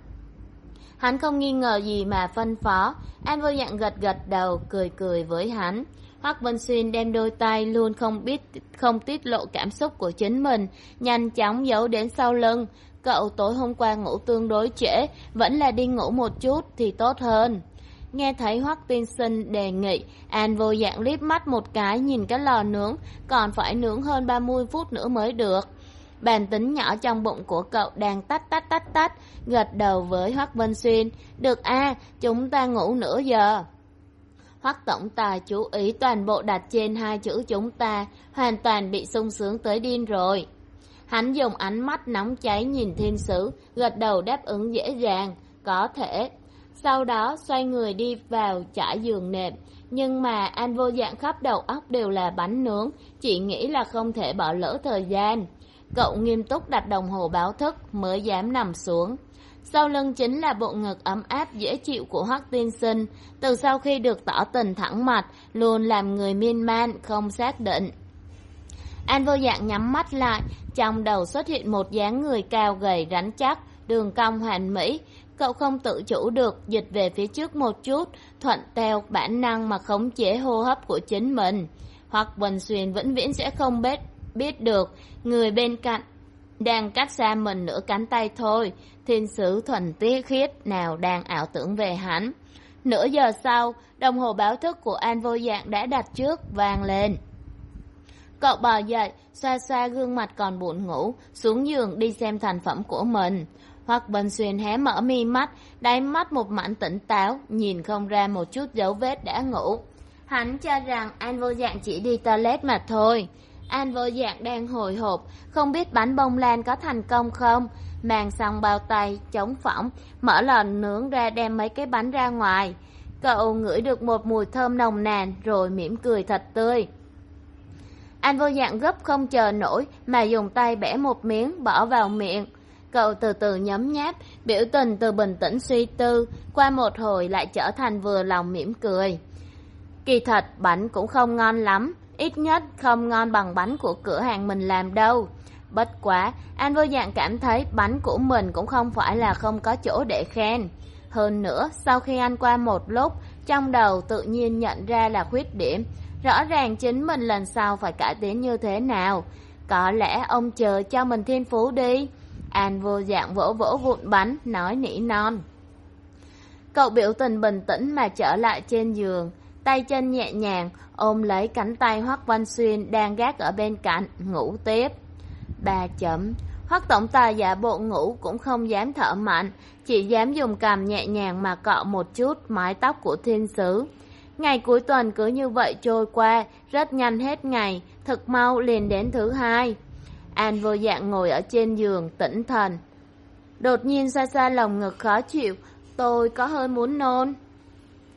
Hắn không nghi ngờ gì mà phân phó. An vô dạng gật gật đầu, cười cười với hắn. Hoắc Vân Xuyên đem đôi tay luôn không biết không tiết lộ cảm xúc của chính mình, nhanh chóng giấu đến sau lưng. Cậu tối hôm qua ngủ tương đối trễ, vẫn là đi ngủ một chút thì tốt hơn. Nghe thấy Hoắc tiên sinh đề nghị, An vô dạng liếc mắt một cái nhìn cái lò nướng, còn phải nướng hơn ba mươi phút nữa mới được. Bàn tính nhỏ trong bụng của cậu đang tách tách tách tách, gật đầu với Hoắc Vân Xuyên. Được a, chúng ta ngủ nửa giờ. Hoắc tổng tài chú ý toàn bộ đặt trên hai chữ chúng ta, hoàn toàn bị sung sướng tới điên rồi. Hắn dùng ánh mắt nóng cháy nhìn thiên sứ, gật đầu đáp ứng dễ dàng, có thể. Sau đó xoay người đi vào trải giường nệm, nhưng mà An vô dạng khắp đầu óc đều là bánh nướng, chỉ nghĩ là không thể bỏ lỡ thời gian. Cậu nghiêm túc đặt đồng hồ báo thức mới dám nằm xuống. Sau lưng chính là bộ ngực ấm áp dễ chịu của Hoắc tiên sinh, từ sau khi được tỏ tình thẳng mặt, luôn làm người miên man, không xác định. An vô dạng nhắm mắt lại, trong đầu xuất hiện một dáng người cao gầy rắn chắc, đường cong hoàn mỹ. Cậu không tự chủ được, dịch về phía trước một chút, thuận theo bản năng mà khống chế hô hấp của chính mình. Hoắc Vân Xuyên vĩnh viễn sẽ không biết, biết được, người bên cạnh đang cách xa mình nửa cánh tay thôi. Thiên sứ thuần tiết khiết nào đang ảo tưởng về hắn. Nửa giờ sau, đồng hồ báo thức của An vô dạng đã đặt trước, vang lên. Cậu bò dậy, xoa xoa gương mặt còn buồn ngủ, xuống giường đi xem thành phẩm của mình. Hoắc Vân Xuyên hé mở mi mắt, đáy mắt một mảnh tỉnh táo, nhìn không ra một chút dấu vết đã ngủ. Hắn cho rằng An vô dạng chỉ đi toilet mà thôi. An vô dạng đang hồi hộp, không biết bánh bông lan có thành công không. Mang xong bao tay, chống phỏng, mở lò nướng ra đem mấy cái bánh ra ngoài. Cậu ngửi được một mùi thơm nồng nàn rồi mỉm cười thật tươi. An vô dạng gấp không chờ nổi mà dùng tay bẻ một miếng bỏ vào miệng. Cậu từ từ nhấm nháp, biểu tình từ bình tĩnh suy tư, qua một hồi lại trở thành vừa lòng mỉm cười. Kỳ thật bánh cũng không ngon lắm, ít nhất không ngon bằng bánh của cửa hàng mình làm đâu. Bất quá, An vô dạng cảm thấy bánh của mình cũng không phải là không có chỗ để khen. Hơn nữa, sau khi ăn qua một lúc, trong đầu tự nhiên nhận ra là khuyết điểm. Rõ ràng chính mình lần sau phải cải tiến như thế nào. Có lẽ ông chờ cho mình thiên phú đi. An vô dạng vỗ vỗ vụn bánh, nói nỉ non. Cậu biểu tình bình tĩnh mà trở lại trên giường, tay chân nhẹ nhàng ôm lấy cánh tay Hoắc Văn Xuyên đang gác ở bên cạnh, ngủ tiếp. Ba chấm. Hoắc tổng tài giả bộ ngủ cũng không dám thở mạnh, chỉ dám dùng cằm nhẹ nhàng mà cọ một chút mái tóc của thiên sứ. Ngày cuối tuần cứ như vậy trôi qua, rất nhanh hết ngày, thật mau liền đến thứ hai. An vô dạng ngồi ở trên giường tĩnh thần. Đột nhiên xa xa lồng ngực khó chịu, tôi có hơi muốn nôn.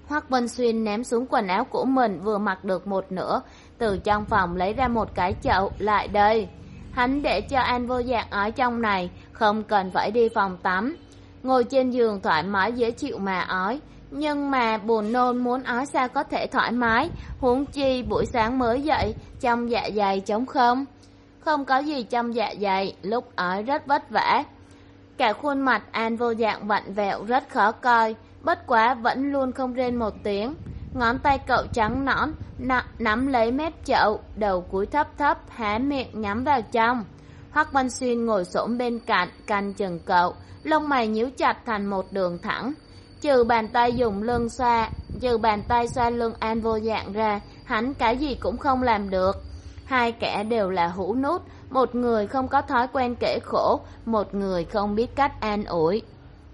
Hoắc Vân Xuyên ném xuống quần áo của mình vừa mặc được một nửa, từ trong phòng lấy ra một cái chậu, lại đây. Hắn để cho An Vô Dạng ở trong này, không cần phải đi phòng tắm. Ngồi trên giường thoải mái dễ chịu mà ói, nhưng mà buồn nôn muốn ói sao có thể thoải mái, huống chi buổi sáng mới dậy, trong dạ dày trống không. Không có gì trong dạ dày, lúc ói rất vất vả. Cả khuôn mặt An Vô Dạng vặn vẹo rất khó coi, bất quá vẫn luôn không rên một tiếng. Ngón tay cậu trắng nõn, nắm lấy mép chậu, đầu cúi thấp thấp, há miệng nhắm vào trong. Hoắc Văn Xuyên ngồi xổm bên cạnh, canh chừng cậu, lông mày nhíu chặt thành một đường thẳng. Trừ bàn tay dùng lưng xoa, trừ bàn tay xoa lưng An Vô Dạng ra, hắn cái gì cũng không làm được. Hai kẻ đều là hũ nút, một người không có thói quen kể khổ, một người không biết cách an ủi.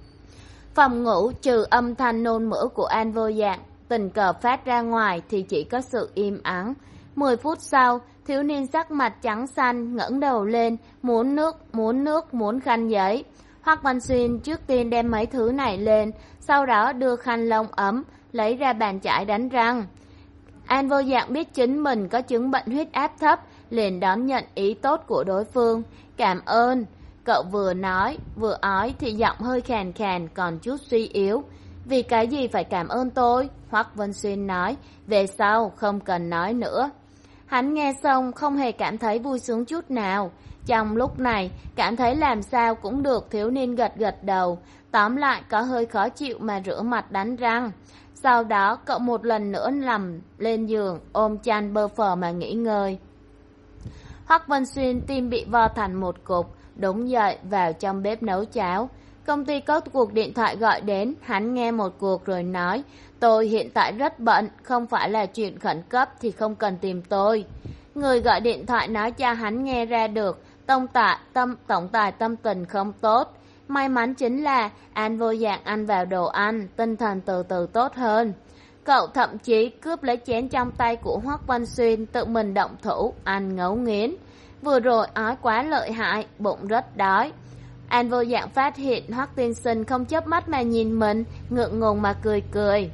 Phòng ngủ trừ âm thanh nôn mửa của An Vô Dạng tình cờ phát ra ngoài thì chỉ có sự im ắng. Mười phút sau, thiếu niên sắc mặt trắng xanh ngẩng đầu lên, muốn nước, muốn nước, muốn khăn giấy. Hoắc Văn Xuyên trước tiên đem mấy thứ này lên, sau đó đưa khăn lông ấm, lấy ra bàn chải đánh răng. An Vô Dạng biết chính mình có chứng bệnh huyết áp thấp, liền đón nhận ý tốt của đối phương. Cảm ơn. Cậu vừa nói, vừa ói thì giọng hơi khàn khàn, còn chút suy yếu. Vì cái gì phải cảm ơn tôi? Hoắc Vân Xuyên nói, về sau không cần nói nữa. Hắn nghe xong không hề cảm thấy vui sướng chút nào. Trong lúc này, cảm thấy làm sao cũng được, thiếu niên gật gật đầu. Tóm lại có hơi khó chịu mà rửa mặt đánh răng. Sau đó cậu một lần nữa nằm lên giường, ôm chăn bơ phờ mà nghỉ ngơi. Hoắc Vân Xuyên tim bị vo thành một cục, đúng dậy vào trong bếp nấu cháo. Công ty có cuộc điện thoại gọi đến, hắn nghe một cuộc rồi nói, tôi hiện tại rất bận, không phải là chuyện khẩn cấp thì không cần tìm tôi. Người gọi điện thoại nói cho hắn nghe ra được, tổng tài tâm, tổng tài tâm tình không tốt. May mắn chính là An Vô Dạng ăn vào đồ ăn, tinh thần từ từ tốt hơn. Cậu thậm chí cướp lấy chén trong tay của Hoắc Văn Xuyên, tự mình động thủ, ăn ngấu nghiến. Vừa rồi ói quá lợi hại, bụng rất đói. An Vô Dạng phát hiện Hoắc tiên sinh không chớp mắt mà nhìn mình, ngượng ngùng mà cười cười.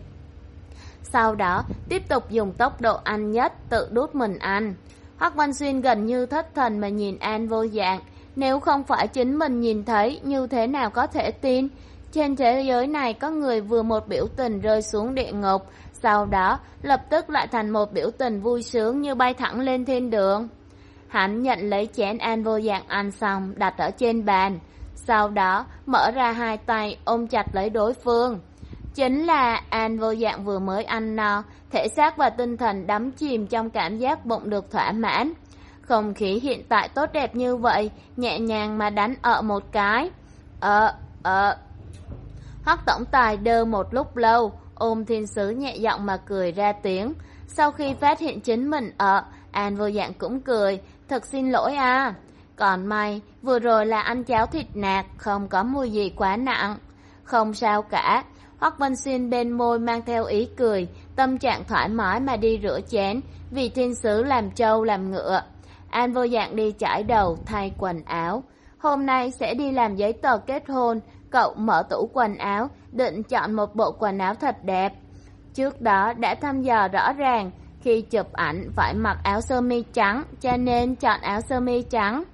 Sau đó tiếp tục dùng tốc độ ăn nhất tự đút mình ăn. Hoắc Văn Xuyên gần như thất thần mà nhìn An Vô Dạng. Nếu không phải chính mình nhìn thấy, như thế nào có thể tin? Trên thế giới này có người vừa một biểu tình rơi xuống địa ngục, sau đó lập tức lại thành một biểu tình vui sướng như bay thẳng lên thiên đường. Hắn nhận lấy chén An Vô Dạng ăn xong, đặt ở trên bàn. Sau đó mở ra hai tay ôm chặt lấy đối phương. Chính là An Vô Dạng vừa mới ăn no, thể xác và tinh thần đắm chìm trong cảm giác bụng được thỏa mãn. Không khí hiện tại tốt đẹp như vậy, nhẹ nhàng mà đánh ợ một cái. Ờ, ờ. Hoắc tổng tài đơ một lúc lâu, ôm thiên sứ nhẹ giọng mà cười ra tiếng. Sau khi phát hiện chính mình ợ, An Vô Dạng cũng cười, thật xin lỗi à. Còn may, vừa rồi là ăn cháo thịt nạc, không có mùi gì quá nặng. Không sao cả. Hoắc Văn Xuyên bên môi mang theo ý cười, tâm trạng thoải mái mà đi rửa chén, vì thiên sứ làm trâu làm ngựa. An Vô Dạng đi chải đầu, thay quần áo. Hôm nay sẽ đi làm giấy tờ kết hôn, cậu mở tủ quần áo, định chọn một bộ quần áo thật đẹp. Trước đó đã thăm dò rõ ràng, khi chụp ảnh phải mặc áo sơ mi trắng, cho nên chọn áo sơ mi trắng.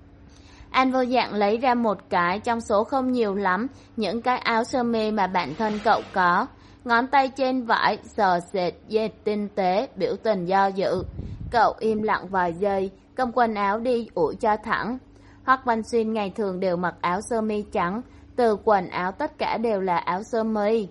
An Vô Dạng lấy ra một cái trong số không nhiều lắm, những cái áo sơ mi mà bản thân cậu có. Ngón tay trên vải, sờ sệt, dệt tinh tế, biểu tình do dự. Cậu im lặng vài giây, cầm quần áo đi ủi cho thẳng. Hoắc Văn Xuyên ngày thường đều mặc áo sơ mi trắng, từ quần áo tất cả đều là áo sơ mi.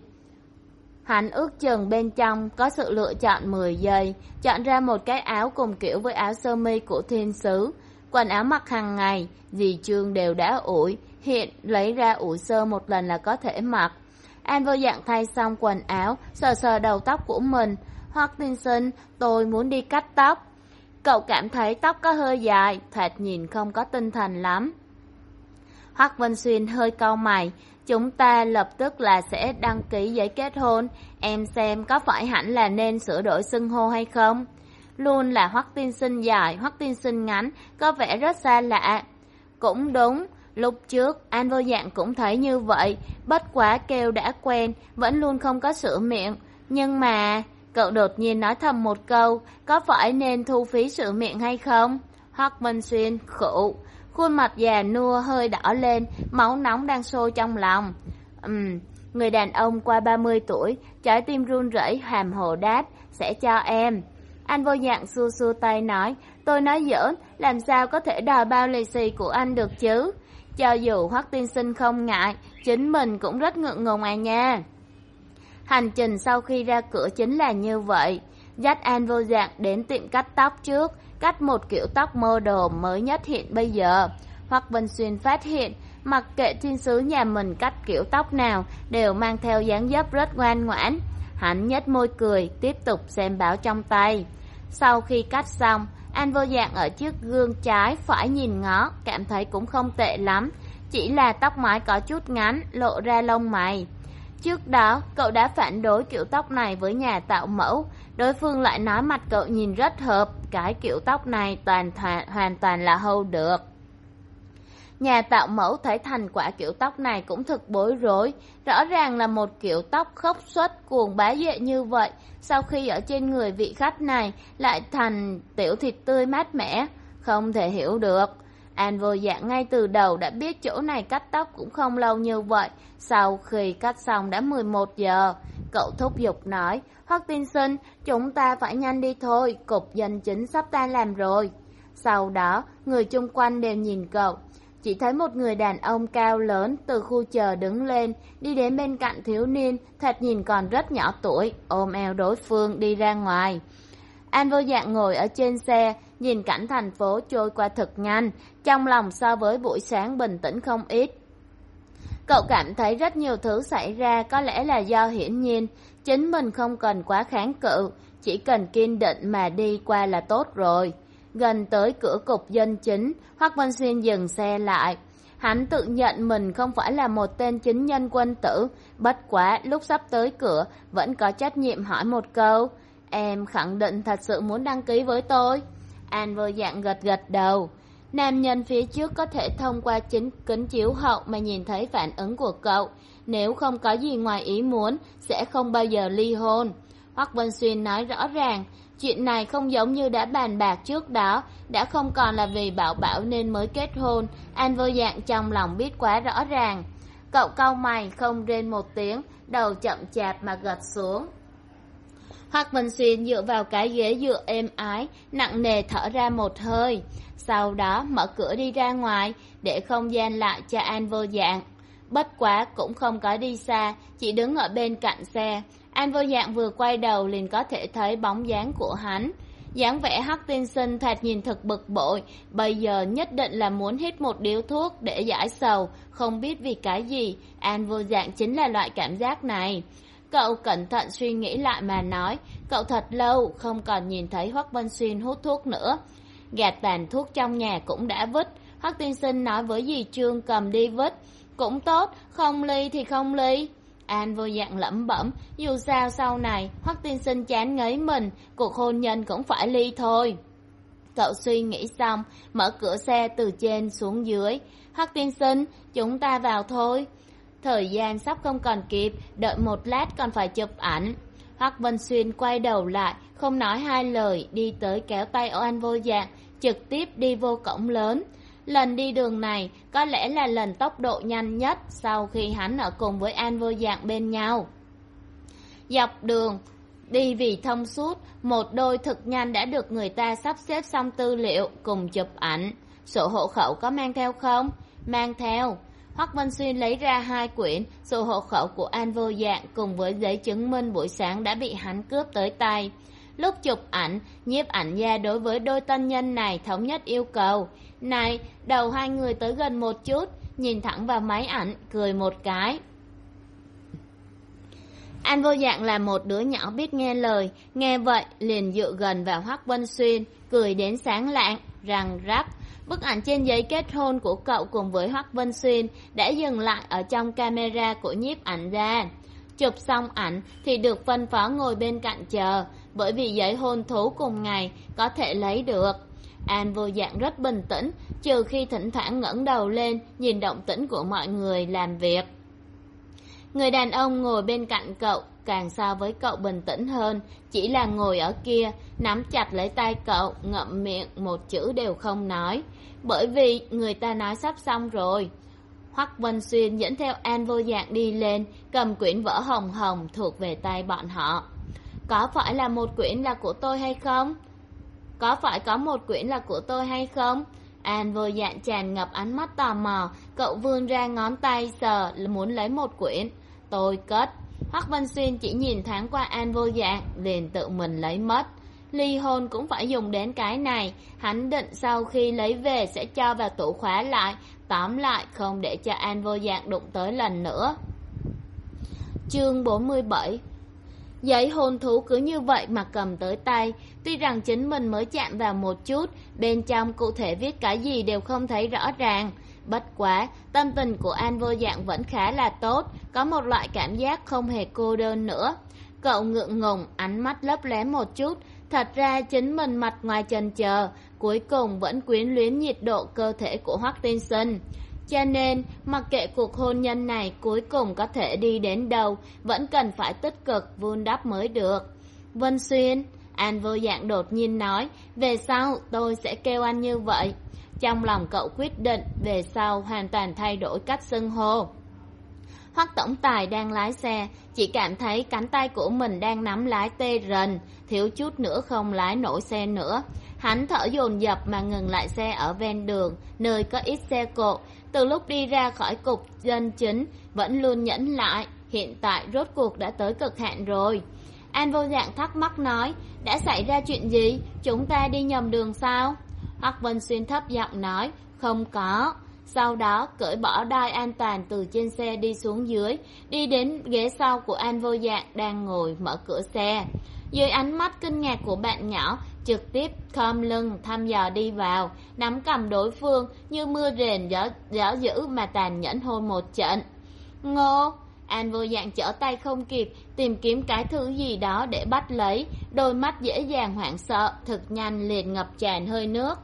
Hắn ước chừng bên trong có sự lựa chọn mười giây, chọn ra một cái áo cùng kiểu với áo sơ mi của thiên sứ. Quần áo mặc hàng ngày, dì Trương đều đã ủi, hiện lấy ra ủi sơ một lần là có thể mặc. An Vô Dạng thay xong quần áo, sờ sờ đầu tóc của mình. Hoắc tiên sinh, tôi muốn đi cắt tóc. Cậu cảm thấy tóc có hơi dài, thoạt nhìn không có tinh thần lắm. Hoắc Văn Xuyên hơi cau mày, chúng ta lập tức là sẽ đăng ký giấy kết hôn, em xem có phải hẳn là nên sửa đổi xưng hô hay không? Luôn là Hoắc tiên sinh dài, Hoắc tiên sinh ngắn, có vẻ rất xa lạ. Cũng đúng, lúc trước An Vô Dạng cũng thấy như vậy, bất quá kêu đã quen, vẫn luôn không có sửa miệng. Nhưng mà, cậu đột nhiên nói thầm một câu, có phải nên thu phí sửa miệng hay không? Hoắc Vân Xuyên khụ, khuôn mặt già nua hơi đỏ lên, máu nóng đang sôi trong lòng. Ừm, người đàn ông qua ba mươi tuổi, trái tim run rẩy hàm hồ đáp, sẽ cho em. Anh vô dạng xua xua tay nói, tôi nói giỡn, làm sao có thể đòi bao lì xì của anh được chứ? Cho dù Hoắc tiên sinh không ngại, chính mình cũng rất ngượng ngùng à nha. Hành trình sau khi ra cửa chính là như vậy. Dắt An vô dạng đến tiệm cắt tóc trước, cắt một kiểu tóc model mới nhất hiện bây giờ. Hoắc Vân Xuyên phát hiện, mặc kệ thiên sứ nhà mình cắt kiểu tóc nào, đều mang theo dáng dấp rất ngoan ngoãn. Hắn nhếch môi cười, tiếp tục xem báo trong tay. Sau khi cắt xong, An vô dạng ở chiếc gương trái phải nhìn ngó, cảm thấy cũng không tệ lắm. Chỉ là tóc mái có chút ngắn, lộ ra lông mày. Trước đó, cậu đã phản đối kiểu tóc này với nhà tạo mẫu. Đối phương lại nói mặt cậu nhìn rất hợp, cái kiểu tóc này toàn thoa, hoàn toàn là hold được. Nhà tạo mẫu thấy thành quả kiểu tóc này cũng thực bối rối. Rõ ràng là một kiểu tóc khốc xuất cuồng bá duệ như vậy, sau khi ở trên người vị khách này lại thành tiểu thịt tươi mát mẻ, không thể hiểu được. An vô dạng ngay từ đầu đã biết chỗ này cắt tóc cũng không lâu như vậy. Sau khi cắt xong đã mười một giờ, cậu thúc giục nói, Hoắc tiên sinh, chúng ta phải nhanh đi thôi, cục dân chính sắp tan làm rồi. Sau đó, người chung quanh đều nhìn cậu. Chỉ thấy một người đàn ông cao lớn từ khu chờ đứng lên, đi đến bên cạnh thiếu niên, thật nhìn còn rất nhỏ tuổi, ôm eo đối phương đi ra ngoài. An vô dạng ngồi ở trên xe, nhìn cảnh thành phố trôi qua thật nhanh, trong lòng so với buổi sáng bình tĩnh không ít. Cậu cảm thấy rất nhiều thứ xảy ra có lẽ là do hiển nhiên, chính mình không cần quá kháng cự, chỉ cần kiên định mà đi qua là tốt rồi. Gần tới cửa cục dân chính, Hoắc Vân Xuyên dừng xe lại. Hắn tự nhận mình không phải là một tên chính nhân quân tử, bất quá lúc sắp tới cửa vẫn có trách nhiệm hỏi một câu, em khẳng định thật sự muốn đăng ký với tôi? An vô dạng gật gật đầu. Nam nhân phía trước có thể thông qua chính kính chiếu hậu mà nhìn thấy phản ứng của cậu, nếu không có gì ngoài ý muốn sẽ không bao giờ ly hôn. Hoắc Vân Xuyên nói rõ ràng, chuyện này không giống như đã bàn bạc trước đó, đã không còn là vì Bảo Bảo nên mới kết hôn. An vô dạng trong lòng biết quá rõ ràng. Cậu cau mày không rên một tiếng, đầu chậm chạp mà gật xuống. Hoắc Vân Xuyên dựa vào cái ghế dựa êm ái, nặng nề thở ra một hơi. Sau đó mở cửa đi ra ngoài, để không gian lại cho An vô dạng. Bất quá cũng không có đi xa, chỉ đứng ở bên cạnh xe. An vô dạng vừa quay đầu liền có thể thấy bóng dáng của hắn. Dáng vẻ Hoắc tiên sinh thoạt nhìn thật bực bội, bây giờ nhất định là muốn hít một điếu thuốc để giải sầu, không biết vì cái gì, An vô dạng chính là loại cảm giác này. Cậu cẩn thận suy nghĩ lại mà nói, cậu thật lâu không còn nhìn thấy Hoắc Vân Xuyên hút thuốc nữa. Gạt tàn thuốc trong nhà cũng đã vứt, Hoắc tiên sinh nói với dì Trương cầm đi vứt. Cũng tốt, không ly thì không ly. An vô dạng lẩm bẩm, dù sao sau này Hoắc tiên sinh chán ngấy mình, cuộc hôn nhân cũng phải ly thôi. Cậu suy nghĩ xong, mở cửa xe từ trên xuống dưới. Hoắc tiên sinh, chúng ta vào thôi. Thời gian sắp không còn kịp, đợi một lát còn phải chụp ảnh. Hoắc Vân Xuyên quay đầu lại, không nói hai lời, đi tới kéo tay An vô dạng, trực tiếp đi vô cổng lớn. Lần đi đường này có lẽ là lần tốc độ nhanh nhất sau khi hắn ở cùng với An vô dạng bên nhau. Dọc đường, đi vì thông suốt, một đôi thực nhanh đã được người ta sắp xếp xong tư liệu cùng chụp ảnh. Sổ hộ khẩu có mang theo không? Mang theo. Hoắc Vân Xuyên lấy ra hai quyển, sổ hộ khẩu của An vô dạng cùng với giấy chứng minh buổi sáng đã bị hắn cướp tới tay. Lúc chụp ảnh, nhiếp ảnh gia đối với đôi tân nhân này thống nhất yêu cầu. Này, đầu hai người tới gần một chút, nhìn thẳng vào máy ảnh, cười một cái. An vô dạng là một đứa nhỏ biết nghe lời, nghe vậy liền dựa gần vào Hoắc Vân Xuyên, cười đến sáng lạng, răng rắc. Bức ảnh trên giấy kết hôn của cậu cùng với Hoắc Vân Xuyên đã dừng lại ở trong camera của nhiếp ảnh gia. Chụp xong ảnh thì được phân phó ngồi bên cạnh chờ, bởi vì giấy hôn thú cùng ngày có thể lấy được. An vô dạng rất bình tĩnh, trừ khi thỉnh thoảng ngẩng đầu lên nhìn động tĩnh của mọi người làm việc. Người đàn ông ngồi bên cạnh cậu, càng so với cậu bình tĩnh hơn, chỉ là ngồi ở kia, nắm chặt lấy tay cậu, ngậm miệng một chữ đều không nói. Bởi vì người ta nói sắp xong rồi. Hoắc Vân Xuyên dẫn theo An Vô Dạng đi lên, cầm quyển vở hồng hồng thuộc về tay bọn họ. Có phải là một quyển là của tôi hay không? Có phải có một quyển là của tôi hay không? An Vô Dạng tràn ngập ánh mắt tò mò, cậu vươn ra ngón tay sờ muốn lấy một quyển. Tôi cất. Hoắc Vân Xuyên chỉ nhìn thoáng qua An Vô Dạng, liền tự mình lấy mất. Ly hôn cũng phải dùng đến cái này, hắn định sau khi lấy về sẽ cho vào tủ khóa lại, tóm lại không để cho An Vô Dạng đụng tới lần nữa. Chương bốn mươi bảy. Giấy hôn thú cứ như vậy mà cầm tới tay, tuy rằng chính mình mới chạm vào một chút, bên trong cụ thể viết cái gì đều không thấy rõ ràng. Bất quá, tâm tình của An Vô Dạng vẫn khá là tốt, có một loại cảm giác không hề cô đơn nữa. Cậu ngượng ngùng, ánh mắt lấp lém một chút, thật ra chính mình mặt ngoài chần chờ, cuối cùng vẫn quyến luyến nhiệt độ cơ thể của Hoắc Tiên Sinh. Cho nên, mặc kệ cuộc hôn nhân này cuối cùng có thể đi đến đâu, vẫn cần phải tích cực vun đắp mới được. Vân Xuyên, An Vô Dạng đột nhiên nói, về sau tôi sẽ kêu anh như vậy. Trong lòng cậu quyết định, về sau hoàn toàn thay đổi cách xưng hô. Hoắc tổng tài đang lái xe, chỉ cảm thấy cánh tay của mình đang nắm lái tê rần, thiếu chút nữa không lái nổi xe nữa. Hắn thở dồn dập mà ngừng lại xe ở ven đường, nơi có ít xe cộ. Từ lúc đi ra khỏi cục dân chính, vẫn luôn nhẫn lại, hiện tại rốt cuộc đã tới cực hạn rồi. An Vô Dạng thắc mắc nói, đã xảy ra chuyện gì? Chúng ta đi nhầm đường sao? Hoắc Vân Xuyên thấp giọng nói, không có. Sau đó cởi bỏ đai an toàn từ trên xe đi xuống dưới, đi đến ghế sau của An Vô Dạng đang ngồi mở cửa xe. Dưới ánh mắt kinh ngạc của bạn nhỏ, trực tiếp khom lưng thăm dò đi vào, nắm cầm đối phương như mưa rền gió, gió dữ mà tàn nhẫn hôn một trận. Ngô! An Vô Dạng trở tay không kịp, tìm kiếm cái thứ gì đó để bắt lấy, đôi mắt dễ dàng hoảng sợ, thực nhanh liền ngập tràn hơi nước.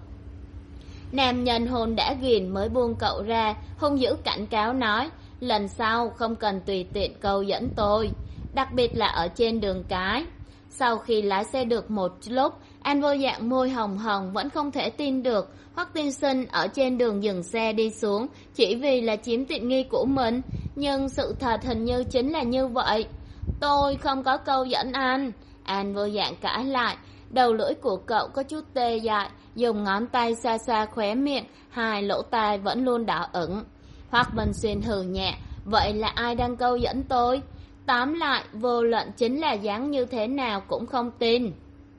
Nam nhân hôn đã ghiền mới buông cậu ra, hung dữ cảnh cáo nói, lần sau không cần tùy tiện câu dẫn tôi, đặc biệt là ở trên đường cái. Sau khi lái xe được một lúc, An Vô Dạng môi hồng hồng vẫn không thể tin được Hoắc Tiên Sinh ở trên đường dừng xe đi xuống chỉ vì là chiếm tiện nghi của mình, nhưng sự thật hình như chính là như vậy. Tôi không có câu dẫn anh. An Vô Dạng cãi lại, đầu lưỡi của cậu có chút tê dại, dùng ngón tay xoa xoa khóe miệng, hai lỗ tai vẫn luôn đỏ ửng. Hoắc Vân Xuyên hừ nhẹ, vậy là ai đang câu dẫn tôi? Tóm lại, vô luận chính là dáng như thế nào cũng không tin.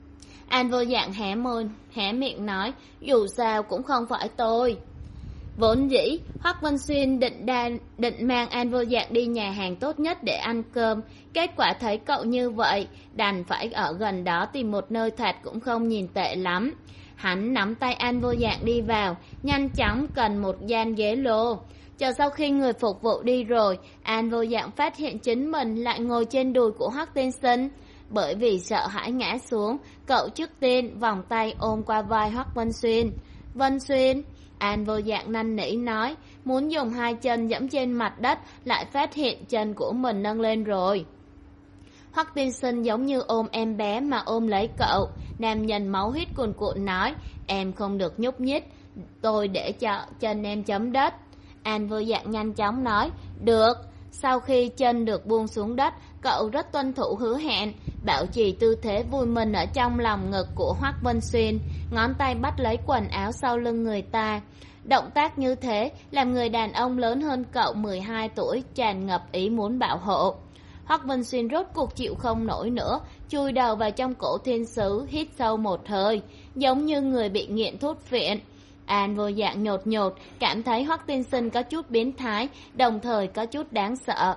An Vô Dạng hé môi, hé miệng nói, dù sao cũng không phải tôi. Vốn dĩ, Hoắc Vân Xuyên định đa, định mang An Vô Dạng đi nhà hàng tốt nhất để ăn cơm. Kết quả thấy cậu như vậy, đành phải ở gần đó tìm một nơi thoạt cũng không nhìn tệ lắm. Hắn nắm tay An Vô Dạng đi vào, nhanh chóng cần một gian ghế lô. Chờ sau khi người phục vụ đi rồi, An Vô Dạng phát hiện chính mình lại ngồi trên đùi của Hoắc Tiên Sinh. Bởi vì sợ hãi ngã xuống, cậu trước tiên vòng tay ôm qua vai Hoắc Vân Xuyên. Vân Xuyên, An Vô Dạng năn nỉ nói, muốn dùng hai chân giẫm trên mặt đất, lại phát hiện chân của mình nâng lên rồi. Hoắc Tiên Sinh giống như ôm em bé mà ôm lấy cậu. Nam nhân máu huyết cuồn cuộn nói, em không được nhúc nhích, tôi để cho chân em chấm đất. An Vô Dạng nhanh chóng nói, được. Sau khi chân được buông xuống đất, cậu rất tuân thủ hứa hẹn, bảo trì tư thế vui mừng ở trong lòng ngực của Hoắc Vân Xuyên, ngón tay bắt lấy quần áo sau lưng người ta. Động tác như thế làm người đàn ông lớn hơn cậu mười hai tuổi tràn ngập ý muốn bảo hộ. Hoắc Vân Xuyên rốt cuộc chịu không nổi nữa, chui đầu vào trong cổ thiên sứ, hít sâu một hơi, giống như người bị nghiện thuốc phiện. An Vô Dạng nhột nhột, cảm thấy Hoắc Tiên Sinh có chút biến thái, đồng thời có chút đáng sợ.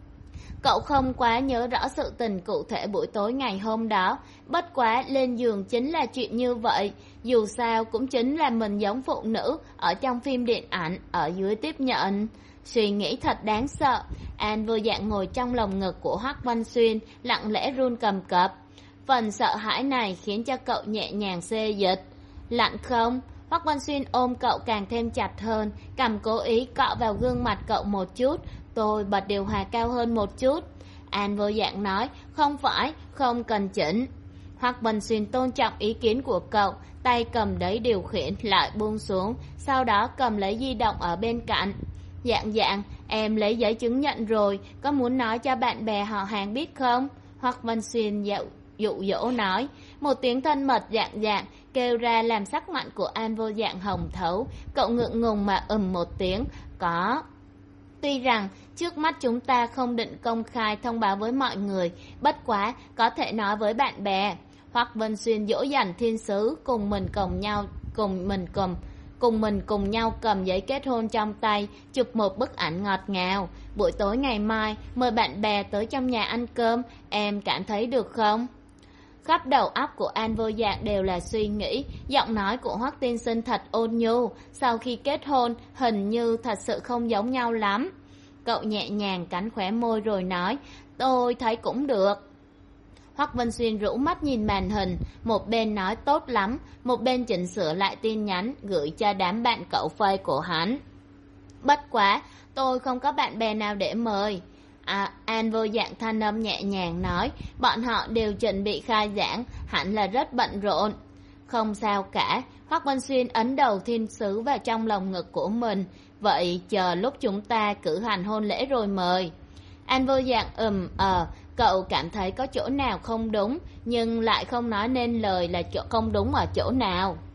Cậu không quá nhớ rõ sự tình cụ thể buổi tối ngày hôm đó, bất quá lên giường chính là chuyện như vậy, dù sao cũng chính là mình giống phụ nữ ở trong phim điện ảnh, ở dưới tiếp nhận. Suy nghĩ thật đáng sợ. An Vô Dạng ngồi trong lồng ngực của Hoắc Vân Xuyên, lặng lẽ run cầm cập. Phần sợ hãi này khiến cho cậu nhẹ nhàng xê dịch. Lạnh không? Hoắc Vân Xuyên ôm cậu càng thêm chặt hơn, cầm cố ý cọ vào gương mặt cậu một chút. Tôi bật điều hòa cao hơn một chút. An vô dạng nói, không phải, không cần chỉnh. Hoắc Vân Xuyên tôn trọng ý kiến của cậu, tay cầm đấy điều khiển lại buông xuống, sau đó cầm lấy di động ở bên cạnh. Dạng dạng, em lấy giấy chứng nhận rồi, có muốn nói cho bạn bè họ hàng biết không? Hoắc Vân Xuyên dụ, dụ dỗ nói. Một tiếng thân mật dạng dạng kêu ra làm sắc mặt của An vô dạng hồng thấu, cậu ngượng ngùng mà ừm một tiếng, có. Tuy rằng trước mắt chúng ta không định công khai thông báo với mọi người, bất quá có thể nói với bạn bè. Hoắc Vân Xuyên dỗ dành thiên sứ cùng mình cùng nhau cùng mình cùng cùng mình cùng nhau cầm giấy kết hôn trong tay, chụp một bức ảnh ngọt ngào. Buổi tối ngày mai mời bạn bè tới trong nhà ăn cơm, em cảm thấy được không? Khắp đầu óc của An vô dạng đều là suy nghĩ, giọng nói của Hoắc tiên sinh thật ôn nhu, sau khi kết hôn hình như thật sự không giống nhau lắm. Cậu nhẹ nhàng cắn khóe môi rồi nói, tôi thấy cũng được. Hoắc Vân Xuyên rũ mắt nhìn màn hình, một bên nói tốt lắm, một bên chỉnh sửa lại tin nhắn gửi cho đám bạn cậu phây của hắn. Bất quá, tôi không có bạn bè nào để mời. À, An vô dạng thanh âm nhẹ nhàng nói, bọn họ đều chuẩn bị khai giảng, hẳn là rất bận rộn. Không sao cả, Hoắc Vân Xuyên ấn đầu thiên sứ vào trong lòng ngực của mình, vậy chờ lúc chúng ta cử hành hôn lễ rồi mời. An vô dạng ừm ờ, cậu cảm thấy có chỗ nào không đúng, nhưng lại không nói nên lời là chỗ không đúng ở chỗ nào.